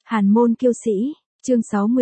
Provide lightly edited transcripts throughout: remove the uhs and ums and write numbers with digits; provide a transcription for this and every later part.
Hàn môn kiêu sĩ, chương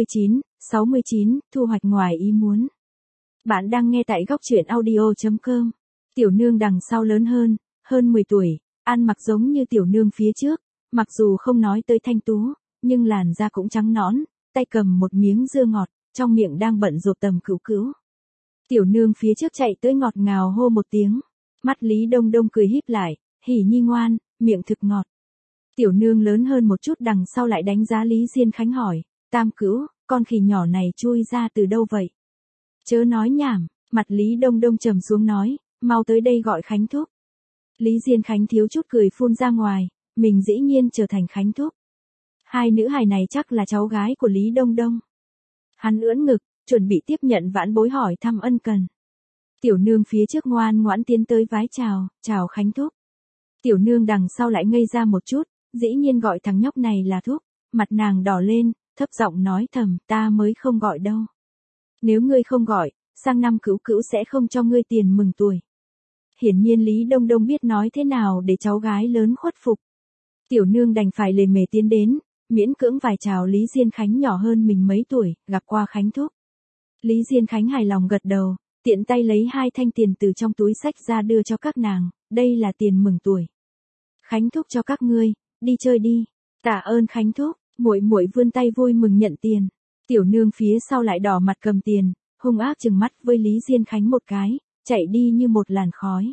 69, thu hoạch ngoài ý muốn. Bạn đang nghe tại góc truyện audio.com. Tiểu nương đằng sau lớn hơn 10 tuổi, ăn mặc giống như tiểu nương phía trước, mặc dù không nói tới thanh tú, nhưng làn da cũng trắng nõn, tay cầm một miếng dưa ngọt, trong miệng đang bận rộn tầm cửu cửu. Tiểu nương phía trước chạy tới ngọt ngào hô một tiếng, mắt Lý Đông Đông cười híp lại, hỉ nhi ngoan, miệng thực ngọt. Tiểu nương lớn hơn một chút đằng sau lại đánh giá Lý Diên Khánh hỏi, Tam Cữu, con khỉ nhỏ này chui ra từ đâu vậy? Chớ nói nhảm, mặt Lý Đông Đông trầm xuống nói, mau tới đây gọi Khánh thúc. Lý Diên Khánh thiếu chút cười phun ra ngoài, mình dĩ nhiên trở thành Khánh thúc. Hai nữ hài này chắc là cháu gái của Lý Đông Đông. Hắn ưỡn ngực, chuẩn bị tiếp nhận vãn bối hỏi thăm ân cần. Tiểu nương phía trước ngoan ngoãn tiến tới vái chào Khánh thúc. Tiểu nương đằng sau lại ngây ra một chút, dĩ nhiên gọi thằng nhóc này là thúc, mặt nàng đỏ lên, thấp giọng nói thầm, ta mới không gọi đâu. Nếu ngươi không gọi, sang năm Cữu Cữu sẽ không cho ngươi tiền mừng tuổi. Hiển nhiên Lý Đông Đông biết nói thế nào để cháu gái lớn khuất phục. Tiểu nương đành phải lề mề tiến đến, miễn cưỡng vài chào Lý Diên Khánh nhỏ hơn mình mấy tuổi, gặp qua Khánh thúc. Lý Diên Khánh hài lòng gật đầu, tiện tay lấy 2 thanh tiền từ trong túi xách ra đưa cho các nàng, đây là tiền mừng tuổi. Khánh thúc cho các ngươi, đi chơi đi. Tạ ơn Khánh thúc, muội muội vươn tay vui mừng nhận tiền. Tiểu nương phía sau lại đỏ mặt cầm tiền, hung ác trừng mắt với Lý Diên Khánh một cái, chạy đi như một làn khói.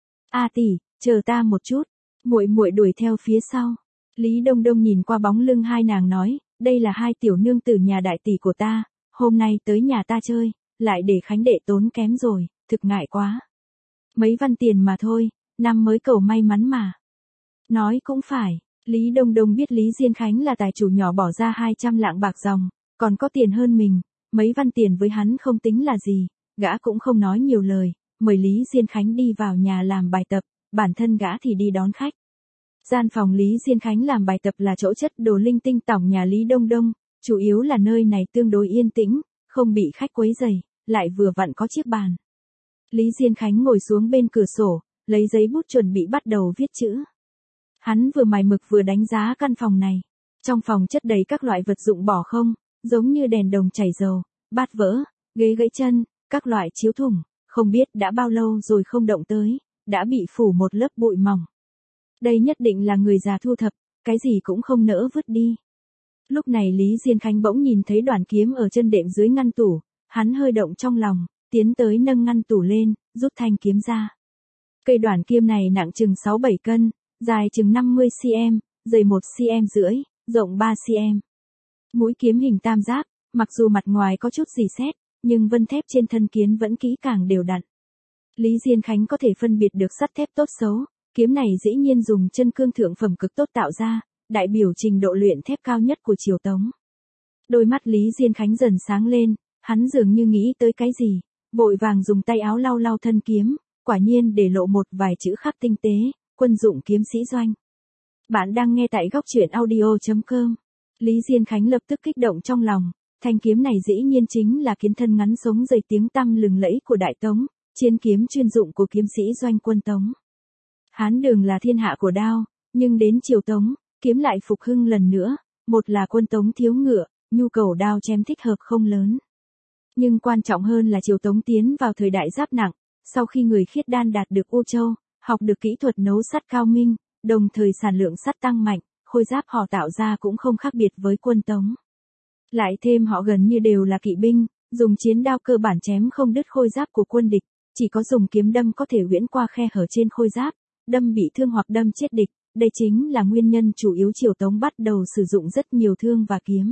A tỷ, chờ ta một chút. Muội muội đuổi theo phía sau. Lý Đông Đông nhìn qua bóng lưng hai nàng nói, đây là 2 tiểu nương tử nhà đại tỷ của ta, hôm nay tới nhà ta chơi, lại để Khánh đệ tốn kém rồi, thực ngại quá. Mấy văn tiền mà thôi, năm mới cầu may mắn mà. Nói cũng phải, Lý Đông Đông biết Lý Diên Khánh là tài chủ nhỏ bỏ ra 200 lạng bạc dòng, còn có tiền hơn mình, mấy văn tiền với hắn không tính là gì, gã cũng không nói nhiều lời, mời Lý Diên Khánh đi vào nhà làm bài tập, bản thân gã thì đi đón khách. Gian phòng Lý Diên Khánh làm bài tập là chỗ chất đồ linh tinh tỏng nhà Lý Đông Đông, chủ yếu là nơi này tương đối yên tĩnh, không bị khách quấy rầy, lại vừa vặn có chiếc bàn. Lý Diên Khánh ngồi xuống bên cửa sổ, lấy giấy bút chuẩn bị bắt đầu viết chữ. Hắn vừa mài mực vừa đánh giá căn phòng này. Trong phòng chất đầy các loại vật dụng bỏ không, giống như đèn đồng chảy dầu, bát vỡ, ghế gãy chân, các loại chiếu thủng, không biết đã bao lâu rồi không động tới, đã bị phủ một lớp bụi mỏng. Đây nhất định là người già thu thập, cái gì cũng không nỡ vứt đi. Lúc này Lý Diên Khánh bỗng nhìn thấy đoàn kiếm ở chân đệm dưới ngăn tủ, hắn hơi động trong lòng, tiến tới nâng ngăn tủ lên, rút thanh kiếm ra. Cây đoàn kiếm này nặng chừng 6-7 cân, dài chừng 50 cm, dày 1 cm rưỡi, rộng 3 cm. Mũi kiếm hình tam giác, mặc dù mặt ngoài có chút rỉ sét, nhưng vân thép trên thân kiếm vẫn kỹ càng đều đặn. Lý Diên Khánh có thể phân biệt được sắt thép tốt xấu, kiếm này dĩ nhiên dùng chân cương thượng phẩm cực tốt tạo ra, đại biểu trình độ luyện thép cao nhất của triều Tống. Đôi mắt Lý Diên Khánh dần sáng lên, hắn dường như nghĩ tới cái gì, vội vàng dùng tay áo lau lau thân kiếm, quả nhiên để lộ một vài chữ khắc tinh tế, quân dụng kiếm sĩ doanh. Bạn đang nghe tại góc truyện audio.com. Lý Diên Khánh lập tức kích động trong lòng, thanh kiếm này dĩ nhiên chính là kiếm thân ngắn sống dày tiếng tăm lừng lẫy của Đại Tống, chiến kiếm chuyên dụng của kiếm sĩ doanh quân Tống. Hán Đường là thiên hạ của đao, nhưng đến triều Tống, kiếm lại phục hưng lần nữa, một là quân Tống thiếu ngựa, nhu cầu đao chém thích hợp không lớn. Nhưng quan trọng hơn là triều Tống tiến vào thời đại giáp nặng, sau khi người Khiết Đan đạt được U Châu, học được kỹ thuật nấu sắt cao minh, đồng thời sản lượng sắt tăng mạnh, khôi giáp họ tạo ra cũng không khác biệt với quân Tống. Lại thêm họ gần như đều là kỵ binh, dùng chiến đao cơ bản chém không đứt khôi giáp của quân địch, chỉ có dùng kiếm đâm có thể huyễn qua khe hở trên khôi giáp, đâm bị thương hoặc đâm chết địch, đây chính là nguyên nhân chủ yếu triều Tống bắt đầu sử dụng rất nhiều thương và kiếm.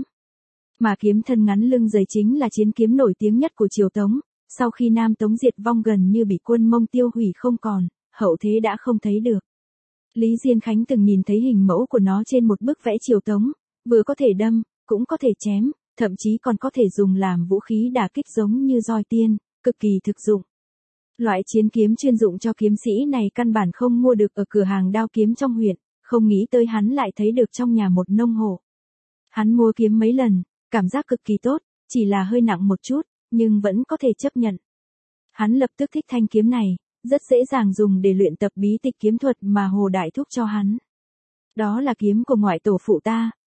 Mà kiếm thân ngắn lưng dày chính là chiến kiếm nổi tiếng nhất của triều Tống, sau khi Nam Tống diệt vong gần như bị quân Mông tiêu hủy không còn, hậu thế đã không thấy được. Lý Diên Khánh từng nhìn thấy hình mẫu của nó trên một bức vẽ triều Tống, vừa có thể đâm, cũng có thể chém, thậm chí còn có thể dùng làm vũ khí đả kích giống như roi tiên, cực kỳ thực dụng. Loại chiến kiếm chuyên dụng cho kiếm sĩ này căn bản không mua được ở cửa hàng đao kiếm trong huyện, không nghĩ tới hắn lại thấy được trong nhà một nông hộ. Hắn mua kiếm mấy lần, cảm giác cực kỳ tốt, chỉ là hơi nặng một chút, nhưng vẫn có thể chấp nhận. Hắn lập tức thích thanh kiếm này, rất dễ dàng dùng để luyện tập bí tịch kiếm thuật mà Hồ Đại Thúc cho hắn. Đó là kiếm của ngoại tổ phụ ta,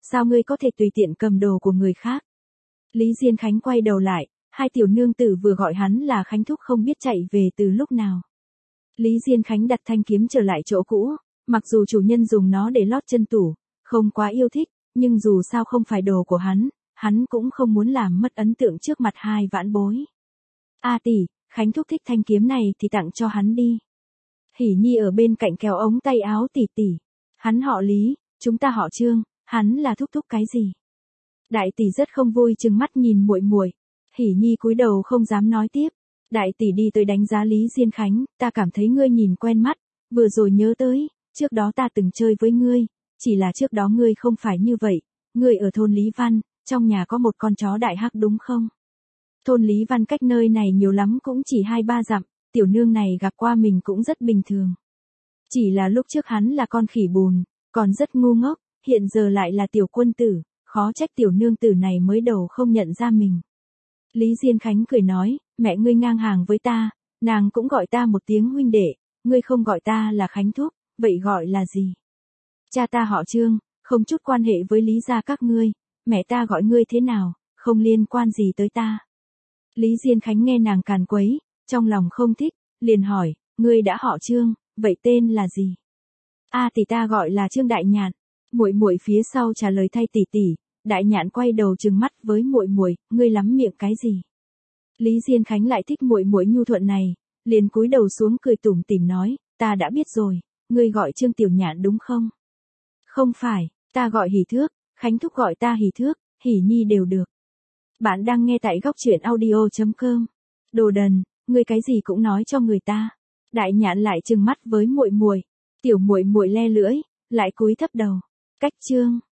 sao ngươi có thể tùy tiện cầm đồ của người khác? Lý Diên Khánh quay đầu lại, hai tiểu nương tử vừa gọi hắn là Khánh thúc không biết chạy về từ lúc nào. Lý Diên Khánh đặt thanh kiếm trở lại chỗ cũ, mặc dù chủ nhân dùng nó để lót chân tủ, không quá yêu thích, nhưng dù sao không phải đồ của hắn cũng không muốn làm mất ấn tượng trước mặt hai vãn bối. A tỷ, Khánh thúc thích thanh kiếm này thì tặng cho hắn đi. Hỉ Nhi ở bên cạnh kéo ống tay áo tỷ tỷ. Hắn họ Lý, chúng ta họ Trương, hắn là thúc thúc cái gì? Đại tỷ rất không vui trừng mắt nhìn muội muội. Hỉ Nhi cúi đầu không dám nói tiếp. Đại tỷ đi tới đánh giá Lý Diên Khánh, ta cảm thấy ngươi nhìn quen mắt, vừa rồi nhớ tới, trước đó ta từng chơi với ngươi, chỉ là trước đó ngươi không phải như vậy, ngươi ở thôn Lý Văn, trong nhà có một con chó đại hắc đúng không? Thôn Lý Văn cách nơi này nhiều lắm cũng chỉ 2-3 dặm, tiểu nương này gặp qua mình cũng rất bình thường. Chỉ là lúc trước hắn là con khỉ bùn, còn rất ngu ngốc, hiện giờ lại là tiểu quân tử, khó trách tiểu nương tử này mới đầu không nhận ra mình. Lý Diên Khánh cười nói, mẹ ngươi ngang hàng với ta, nàng cũng gọi ta một tiếng huynh đệ, ngươi không gọi ta là Khánh thúc, vậy gọi là gì? Cha ta họ Trương, không chút quan hệ với Lý gia các ngươi, mẹ ta gọi ngươi thế nào, không liên quan gì tới ta. Lý Diên Khánh nghe nàng càn quấy, trong lòng không thích, liền hỏi, ngươi đã họ Trương, vậy tên là gì? A tỷ ta gọi là Trương Đại Nhạn. Muội muội phía sau trả lời thay tỷ tỷ. Đại Nhạn quay đầu trừng mắt với muội muội, ngươi lắm miệng cái gì? Lý Diên Khánh lại thích muội muội nhu thuận này, liền cúi đầu xuống cười tủm tỉm nói, ta đã biết rồi, ngươi gọi Trương Tiểu Nhạn đúng không? Không phải, ta gọi Hỉ Thước, Khánh thúc gọi ta Hỉ Thước, Hỉ Nhi đều được. Bạn đang nghe tại góc truyện audio.com. Đồ đần, ngươi cái gì cũng nói cho người ta. Đại Nhạn lại trừng mắt với muội muội, tiểu muội muội le lưỡi, lại cúi thấp đầu. Cách Trương